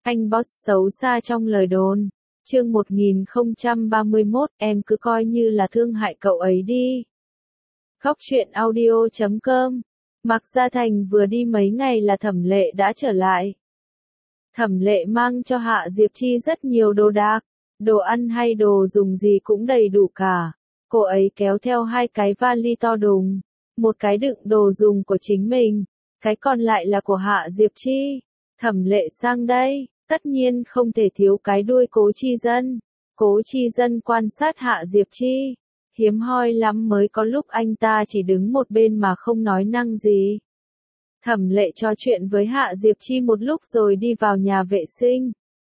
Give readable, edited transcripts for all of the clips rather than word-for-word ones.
Anh boss xấu xa trong lời đồn. Chương 1031, em cứ coi như là thương hại cậu ấy đi. Góc truyện audio.com. Mạc Gia Thành vừa đi mấy ngày là Thẩm Lệ đã trở lại. Thẩm Lệ mang cho Hạ Diệp Chi rất nhiều đồ đạc, đồ ăn hay đồ dùng gì cũng đầy đủ cả. Cô ấy kéo theo 2 cái vali to đùng, một cái đựng đồ dùng của chính mình, cái còn lại là của Hạ Diệp Chi. Thẩm Lệ sang đây, tất nhiên không thể thiếu cái đuôi Cố Chi Dân. Cố Chi Dân quan sát Hạ Diệp Chi, hiếm hoi lắm mới có lúc anh ta chỉ đứng một bên mà không nói năng gì. Thẩm Lệ trò chuyện với Hạ Diệp Chi một lúc rồi đi vào nhà vệ sinh.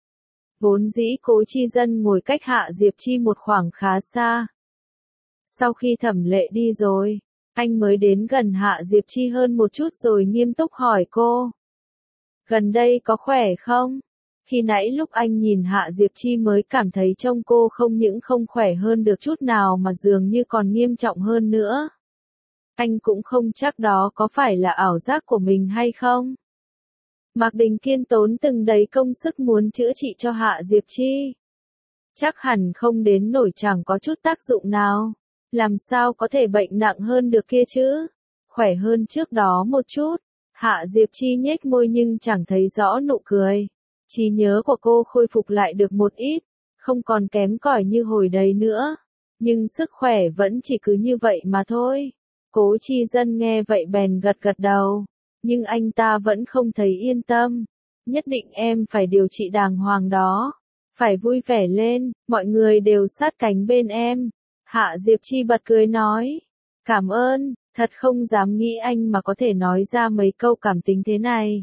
Vốn dĩ Cố Chi Dân ngồi cách Hạ Diệp Chi một khoảng khá xa. Sau khi Thẩm Lệ đi rồi, anh mới đến gần Hạ Diệp Chi hơn một chút rồi nghiêm túc hỏi cô. Gần đây có khỏe không? Khi nãy lúc anh nhìn Hạ Diệp Chi mới cảm thấy trông cô không những không khỏe hơn được chút nào mà dường như còn nghiêm trọng hơn nữa. Anh cũng không chắc đó có phải là ảo giác của mình hay không. Mạc Đình Kiên tốn từng đấy công sức muốn chữa trị cho Hạ Diệp Chi. Chắc hẳn không đến nổi chẳng có chút tác dụng nào. Làm sao có thể bệnh nặng hơn được kia chứ? Khỏe hơn trước đó một chút. Hạ Diệp Chi nhếch môi nhưng chẳng thấy rõ nụ cười. Trí nhớ của cô khôi phục lại được một ít, không còn kém cỏi như hồi đấy nữa. Nhưng sức khỏe vẫn chỉ cứ như vậy mà thôi. Cố Chi Dân nghe vậy bèn gật gật đầu. Nhưng anh ta vẫn không thấy yên tâm. Nhất định em phải điều trị đàng hoàng đó. Phải vui vẻ lên, mọi người đều sát cánh bên em. Hạ Diệp Chi bật cười nói. Cảm ơn, thật không dám nghĩ anh mà có thể nói ra mấy câu cảm tính thế này.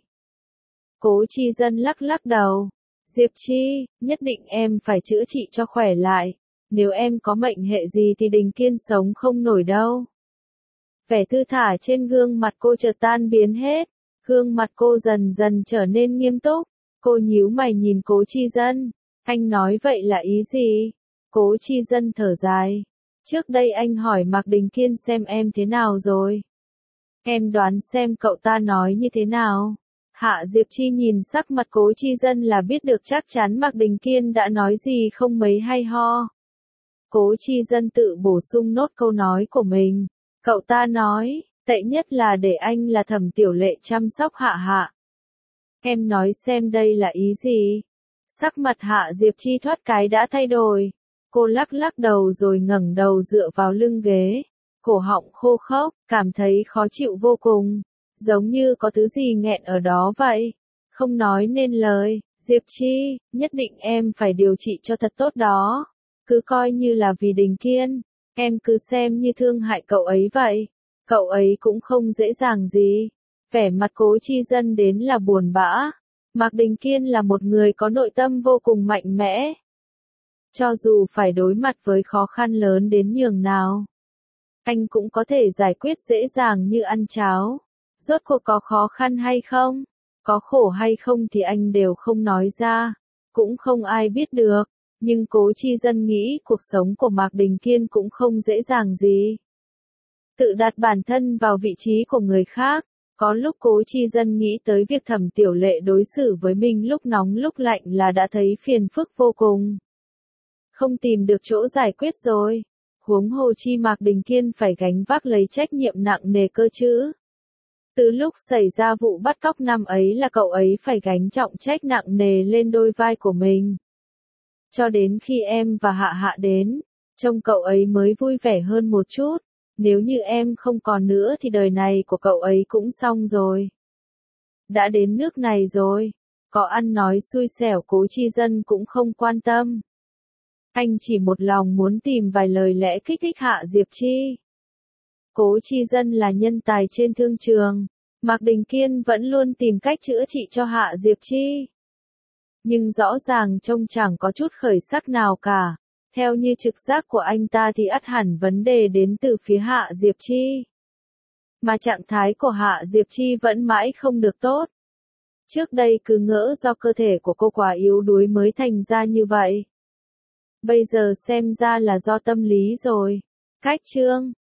Cố Chi Dân lắc lắc đầu. Diệp Chi, nhất định em phải chữa trị cho khỏe lại. Nếu em có mệnh hệ gì thì Đình Kiên sống không nổi đâu. Vẻ thư thả trên gương mặt cô chợt tan biến hết. Gương mặt cô dần dần trở nên nghiêm túc. Cô nhíu mày nhìn Cố Chi Dân. Anh nói vậy là ý gì? Cố Chi Dân thở dài. Trước đây anh hỏi Mạc Đình Kiên xem em thế nào rồi. Em đoán xem cậu ta nói như thế nào. Hạ Diệp Chi nhìn sắc mặt Cố Chi Dân là biết được chắc chắn Mạc Đình Kiên đã nói gì không mấy hay ho. Cố Chi Dân tự bổ sung nốt câu nói của mình. Cậu ta nói, tệ nhất là để anh là Thẩm Tiểu Lệ chăm sóc Hạ Hạ. Em nói xem đây là ý gì? Sắc mặt Hạ Diệp Chi thoát cái đã thay đổi. Cô lắc lắc đầu rồi ngẩng đầu dựa vào lưng ghế. Cổ họng khô khốc, cảm thấy khó chịu vô cùng. Giống như có thứ gì nghẹn ở đó vậy. Không nói nên lời. Diệp Chi, nhất định em phải điều trị cho thật tốt đó. Cứ coi như là vì Đình Kiên. Em cứ xem như thương hại cậu ấy vậy. Cậu ấy cũng không dễ dàng gì. Vẻ mặt Cố Chi Dân đến là buồn bã. Mạc Đình Kiên là một người có nội tâm vô cùng mạnh mẽ. Cho dù phải đối mặt với khó khăn lớn đến nhường nào, anh cũng có thể giải quyết dễ dàng như ăn cháo. Rốt cuộc có khó khăn hay không, có khổ hay không thì anh đều không nói ra, cũng không ai biết được. Nhưng Cố Chi Dân nghĩ cuộc sống của Mạc Đình Kiên cũng không dễ dàng gì. Tự đặt bản thân vào vị trí của người khác, có lúc Cố Chi Dân nghĩ tới việc Thẩm Tiểu Lệ đối xử với mình lúc nóng lúc lạnh là đã thấy phiền phức vô cùng. Không tìm được chỗ giải quyết rồi. Huống hồ chi Mạc Đình Kiên phải gánh vác lấy trách nhiệm nặng nề cơ chứ. Từ lúc xảy ra vụ bắt cóc năm ấy là cậu ấy phải gánh trọng trách nặng nề lên đôi vai của mình. Cho đến khi em và Hạ Hạ đến, trông cậu ấy mới vui vẻ hơn một chút. Nếu như em không còn nữa thì đời này của cậu ấy cũng xong rồi. Đã đến nước này rồi, có ăn nói xui xẻo Cố Chi Dân cũng không quan tâm. Anh chỉ một lòng muốn tìm vài lời lẽ kích thích Hạ Diệp Chi. Cố Chi Dân là nhân tài trên thương trường. Mạc Đình Kiên vẫn luôn tìm cách chữa trị cho Hạ Diệp Chi. Nhưng rõ ràng trông chẳng có chút khởi sắc nào cả. Theo như trực giác của anh ta thì ắt hẳn vấn đề đến từ phía Hạ Diệp Chi. Mà trạng thái của Hạ Diệp Chi vẫn mãi không được tốt. Trước đây cứ ngỡ do cơ thể của cô quá yếu đuối mới thành ra như vậy. Bây giờ xem ra là do tâm lý rồi. Cách chương